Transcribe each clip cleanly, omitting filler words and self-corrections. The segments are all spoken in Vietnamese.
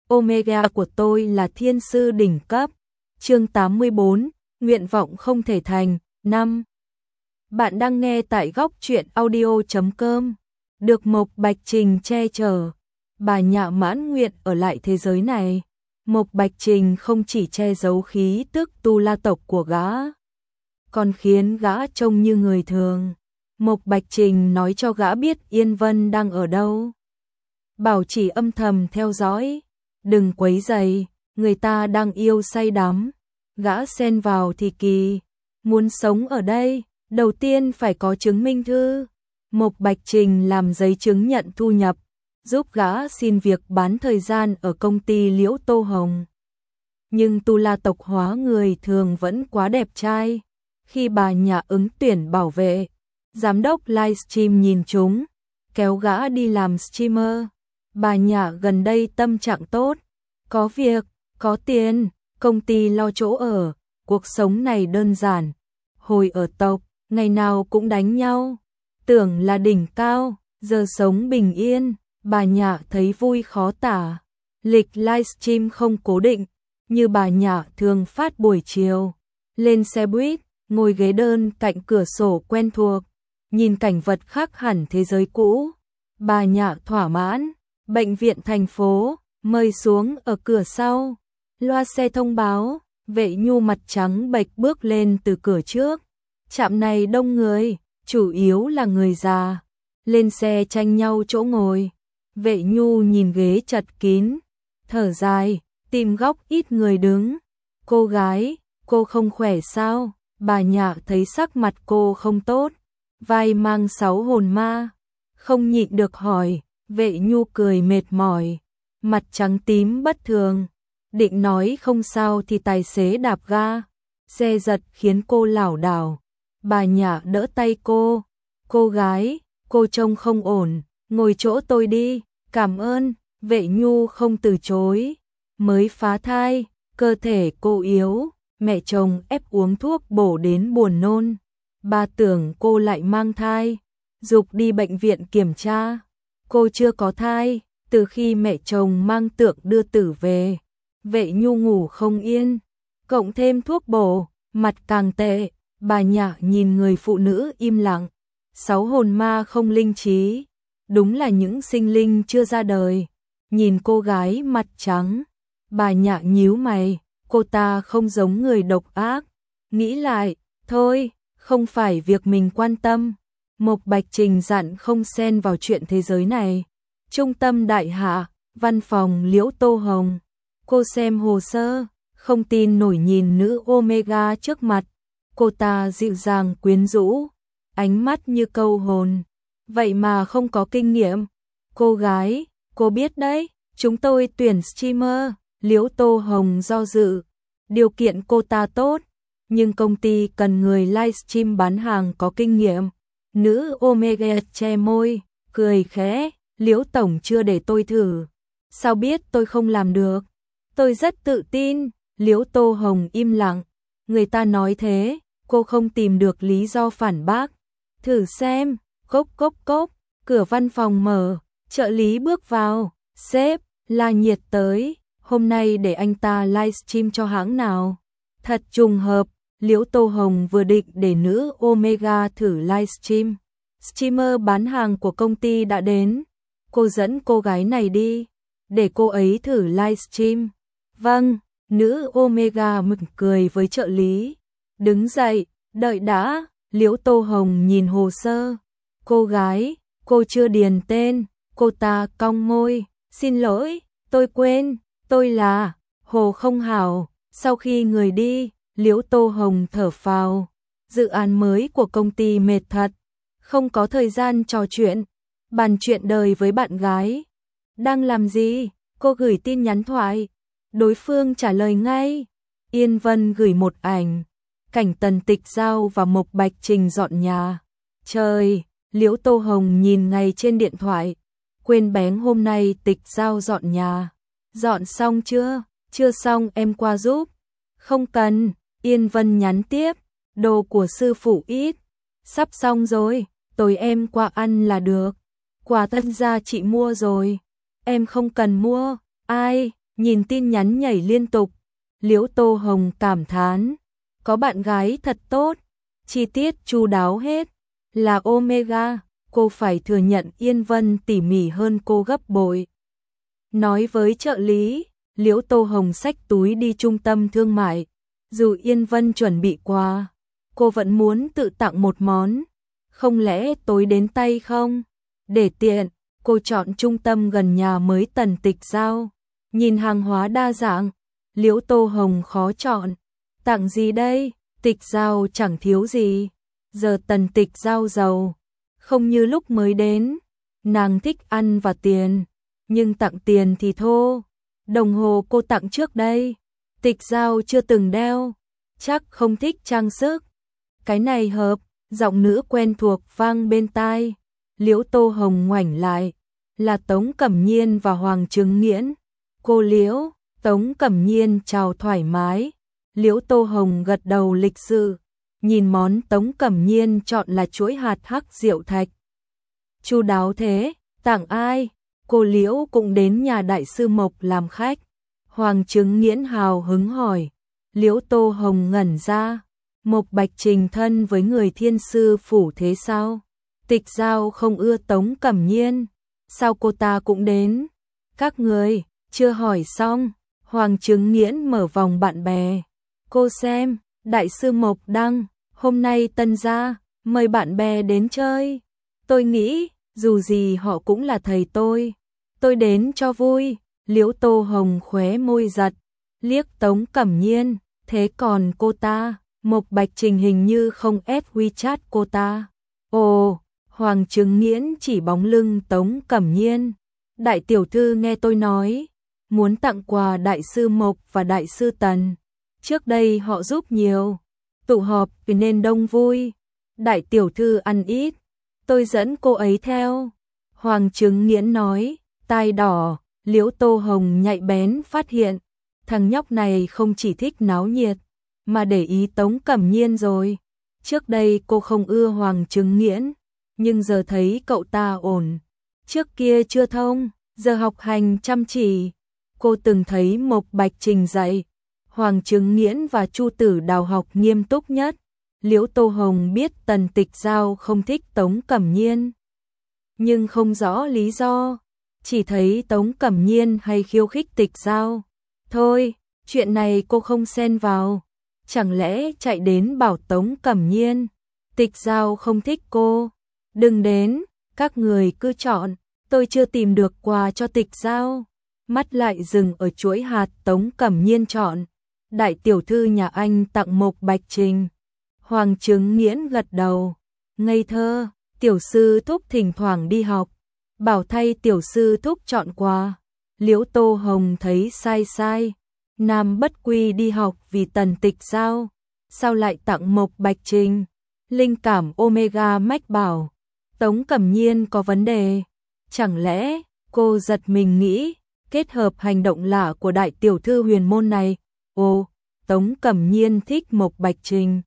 Omega của tôi là thiên sư đỉnh cấp. Chương 84, nguyện vọng không thể thành. 5. Bạn đang nghe tại góc truyện audio.com. Được Mộc Bạch Trình che chở, bà Nhạ mãn nguyện ở lại thế giới này. Mộc Bạch Trình không chỉ che giấu khí tức tu la tộc của gã, còn khiến gã trông như người thường. Mộc Bạch Trình nói cho gã biết Yên Vân đang ở đâu, bảo chỉ âm thầm theo dõi, đừng quấy rầy, người ta đang yêu say đắm. Gã xen vào thì kỳ, muốn sống ở đây, đầu tiên phải có chứng minh thư. Mộc Bạch Trình làm giấy chứng nhận thu nhập, giúp gã xin việc bán thời gian ở công ty Liễu Tô Hồng. Nhưng tu la tộc hóa người thường vẫn quá đẹp trai. Khi bà Nhạ ứng tuyển bảo vệ, giám đốc livestream nhìn chúng, kéo gã đi làm streamer. Bà Nhạ gần đây tâm trạng tốt, có việc, có tiền, công ty lo chỗ ở, cuộc sống này đơn giản. Hồi ở tộc, ngày nào cũng đánh nhau, tưởng là đỉnh cao, giờ sống bình yên, bà Nhạ thấy vui khó tả. Lịch livestream không cố định, như bà Nhạ thường phát buổi chiều, lên xe buýt, ngồi ghế đơn cạnh cửa sổ quen thuộc, nhìn cảnh vật khác hẳn thế giới cũ. Bà Nhạ thỏa mãn. Bệnh viện thành phố, mời xuống ở cửa sau. Loa xe thông báo, Vệ Nhu mặt trắng bệch bước lên từ cửa trước. Trạm này đông người, chủ yếu là người già. Lên xe tranh nhau chỗ ngồi. Vệ Nhu nhìn ghế chật kín, thở dài, tìm góc ít người đứng. Cô gái, cô không khỏe sao? Bà Nhạ thấy sắc mặt cô không tốt, vai mang 6 hồn ma, không nhịn được hỏi. Vệ Nhu cười mệt mỏi, mặt trắng tím bất thường, định nói không sao thì tài xế đạp ga, xe giật khiến cô lảo đảo. Bà Nhạ đỡ tay cô gái, cô trông không ổn, ngồi chỗ tôi đi, cảm ơn. Vệ Nhu không từ chối, mới phá thai, cơ thể cô yếu, mẹ chồng ép uống thuốc bổ đến buồn nôn. Bà tưởng cô lại mang thai, giục đi bệnh viện kiểm tra. Cô chưa có thai, từ khi mẹ chồng mang tượng đưa tử về. Vệ Nhu ngủ không yên, cộng thêm thuốc bổ, mặt càng tệ. Bà Nhạ nhìn người phụ nữ im lặng. 6 hồn ma không linh trí, đúng là những sinh linh chưa ra đời. Nhìn cô gái mặt trắng, bà Nhạ nhíu mày, cô ta không giống người độc ác. Nghĩ lại, thôi, không phải việc mình quan tâm. Mộc Bạch Trình dặn không xen vào chuyện thế giới này. Trung tâm đại hạ, văn phòng Liễu Tô Hồng. Cô xem hồ sơ, không tin nổi nhìn nữ Omega trước mặt. Cô ta dịu dàng quyến rũ, ánh mắt như câu hồn. Vậy mà không có kinh nghiệm. Cô gái, cô biết đấy, chúng tôi tuyển streamer. Liễu Tô Hồng do dự. Điều kiện cô ta tốt, nhưng công ty cần người livestream bán hàng có kinh nghiệm. Nữ Omega che môi, cười khẽ, Liễu tổng chưa để tôi thử. Sao biết tôi không làm được? Tôi rất tự tin. Liễu Tô Hồng im lặng. Người ta nói thế, cô không tìm được lý do phản bác. Thử xem, cốc cốc cốc, cửa văn phòng mở, trợ lý bước vào. Sếp, La Nhiệt tới, hôm nay để anh ta livestream cho hãng nào? Thật trùng hợp. Liễu Tô Hồng vừa định để nữ Omega thử livestream. Streamer bán hàng của công ty đã đến. Cô dẫn cô gái này đi, để cô ấy thử livestream. Vâng, nữ Omega mỉm cười với trợ lý. Đứng dậy, đợi đã. Liễu Tô Hồng nhìn hồ sơ. Cô gái, cô chưa điền tên. Cô ta cong môi. Xin lỗi, tôi quên, tôi là Hồ Không Hảo. Sau khi người đi, Liễu Tô Hồng thở phào. Dự án mới của công ty mệt thật, không có thời gian trò chuyện, bàn chuyện đời với bạn gái. Đang làm gì? Cô gửi tin nhắn thoại. Đối phương trả lời ngay. Yên Vân gửi một ảnh. Cảnh Tần Tịch Giao và Mộc Bạch Trình dọn nhà. Trời, Liễu Tô Hồng nhìn ngay trên điện thoại. Quên bén hôm nay Tịch Giao dọn nhà. Dọn xong chưa? Chưa xong em qua giúp. Không cần. Yên Vân nhắn tiếp, đồ của sư phụ ít, sắp xong rồi, tối em qua ăn là được. Quà tân gia chị mua rồi, em không cần mua. Ai? Nhìn tin nhắn nhảy liên tục, Liễu Tô Hồng cảm thán, có bạn gái thật tốt, chi tiết chu đáo hết, là Omega, cô phải thừa nhận Yên Vân tỉ mỉ hơn cô gấp bội. Nói với trợ lý, Liễu Tô Hồng xách túi đi trung tâm thương mại, dù Yên Vân chuẩn bị quà, cô vẫn muốn tự tặng một món, không lẽ tối đến tay không? Để tiện, cô chọn trung tâm gần nhà mới Tần Tịch Giao. Nhìn hàng hóa đa dạng, Liễu Tô Hồng khó chọn. Tặng gì đây? Tịch Giao chẳng thiếu gì. Giờ Tần Tịch Giao giàu, không như lúc mới đến. Nàng thích ăn và tiền, nhưng tặng tiền thì thô. Đồng hồ cô tặng trước đây, Tịch Giao chưa từng đeo, chắc không thích trang sức. Cái này hợp, giọng nữ quen thuộc vang bên tai. Liễu Tô Hồng ngoảnh lại, là Tống Cẩm Nhiên và Hoàng Trứng Nghiễn. Cô Liễu, Tống Cẩm Nhiên chào thoải mái. Liễu Tô Hồng gật đầu lịch sự, nhìn món Tống Cẩm Nhiên chọn là chuỗi hạt hắc diệu thạch. Chu đáo thế, tặng ai? Cô Liễu cũng đến nhà đại sư Mộc làm khách. Hoàng Trứng Nghiễn hào hứng hỏi. Liễu Tô Hồng ngẩn ra, Mộc Bạch Trình thân với người thiên sư phủ thế sao? Tịch Giao không ưa Tống Cẩm Nhiên, sao cô ta cũng đến? Các người chưa hỏi xong. Hoàng Trứng Nghiễn mở vòng bạn bè. Cô xem, đại sư Mộc đăng, hôm nay Tân gia mời bạn bè đến chơi. Tôi nghĩ, dù gì họ cũng là thầy tôi đến cho vui. Liễu Tô Hồng khóe môi giật, liếc Tống Cẩm Nhiên, thế còn cô ta? Mộc Bạch Trình hình như không ép WeChat cô ta. Ồ, Hoàng Trứng Nghiễn chỉ bóng lưng Tống Cẩm Nhiên. Đại tiểu thư nghe tôi nói, muốn tặng quà đại sư Mộc và đại sư Tần. Trước đây họ giúp nhiều, tụ họp nên đông vui. Đại tiểu thư ăn ít, tôi dẫn cô ấy theo. Hoàng Trứng Nghiễn nói, tai đỏ. Liễu Tô Hồng nhạy bén phát hiện, thằng nhóc này không chỉ thích náo nhiệt, mà để ý Tống Cẩm Nhiên rồi. Trước đây cô không ưa Hoàng Trứng Nghiễn, nhưng giờ thấy cậu ta ổn. Trước kia chưa thông, giờ học hành chăm chỉ. Cô từng thấy Mộc Bạch Trình dạy, Hoàng Trứng Nghiễn và Chu Tử Đào học nghiêm túc nhất. Liễu Tô Hồng biết Tần Tịch Giao không thích Tống Cẩm Nhiên, nhưng không rõ lý do. Chỉ thấy Tống Cẩm Nhiên hay khiêu khích Tịch Giao. Thôi, chuyện này cô không xen vào. Chẳng lẽ chạy đến bảo Tống Cẩm Nhiên, Tịch Giao không thích cô, đừng đến, các người cứ chọn. Tôi chưa tìm được quà cho Tịch Giao. Mắt lại dừng ở chuỗi hạt Tống Cẩm Nhiên chọn. Đại tiểu thư nhà anh tặng Mộc Bạch Trình. Hoàng Trứng Nghiễn gật đầu. Ngây thơ, tiểu sư thúc thỉnh thoảng đi học, bảo thay tiểu sư thúc chọn quà. Liễu Tô Hồng thấy sai. Nam Bất Quy đi học vì Tần Tịch Giao, sao lại tặng Mộc Bạch Trình? Linh cảm Omega mách bảo, Tống Cẩm Nhiên có vấn đề. Chẳng lẽ, cô giật mình nghĩ, kết hợp hành động lạ của đại tiểu thư huyền môn này. Ồ, Tống Cẩm Nhiên thích Mộc Bạch Trình.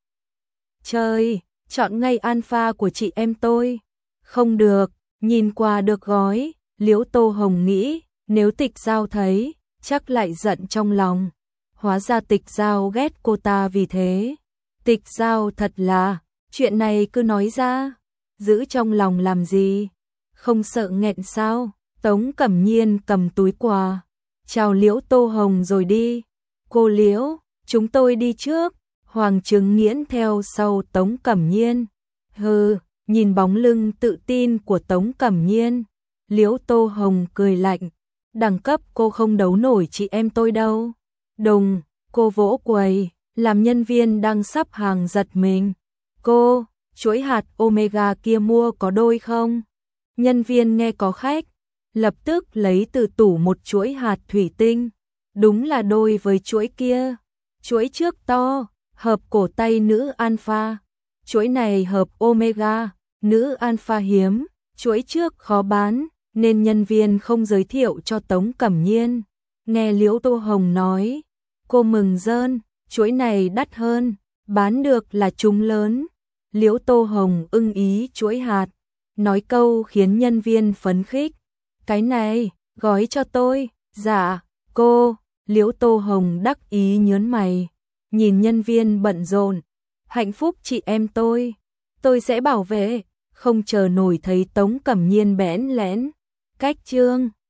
Chơi, chọn ngay alpha của chị em tôi. Không được, nhìn qua được gói. Liễu Tô Hồng nghĩ, nếu Tịch Giao thấy, chắc lại giận trong lòng. Hóa ra Tịch Giao ghét cô ta vì thế. Tịch Giao thật là, chuyện này cứ nói ra, giữ trong lòng làm gì? Không sợ nghẹn sao? Tống Cẩm Nhiên cầm túi quà, chào Liễu Tô Hồng rồi đi. Cô Liễu, chúng tôi đi trước. Hoàng Trứng Nghiễn theo sau Tống Cẩm Nhiên. Hừ, nhìn bóng lưng tự tin của Tống Cẩm Nhiên, Liễu Tô Hồng cười lạnh. Đẳng cấp cô không đấu nổi chị em tôi đâu. Đùng, cô vỗ quầy, làm nhân viên đang sắp hàng giật mình. Cô, chuỗi hạt Omega kia mua có đôi không? Nhân viên nghe có khách, lập tức lấy từ tủ một chuỗi hạt thủy tinh. Đúng là đôi với chuỗi kia. Chuỗi trước to, hợp cổ tay nữ alpha. Chuỗi này hợp Omega, nữ alpha hiếm. Chuỗi trước khó bán, nên nhân viên không giới thiệu cho Tống Cẩm Nhiên. Nghe Liễu Tô Hồng nói, cô mừng rơn, chuỗi này đắt hơn, bán được là trúng lớn. Liễu Tô Hồng ưng ý chuỗi hạt, nói câu khiến nhân viên phấn khích. Cái này, gói cho tôi. Dạ, cô, Liễu Tô Hồng đắc ý nhớn mày, nhìn nhân viên bận rộn. Hạnh phúc chị em tôi sẽ bảo vệ, không chờ nổi thấy Tống Cẩm Nhiên bẽn lẽn. Cách chương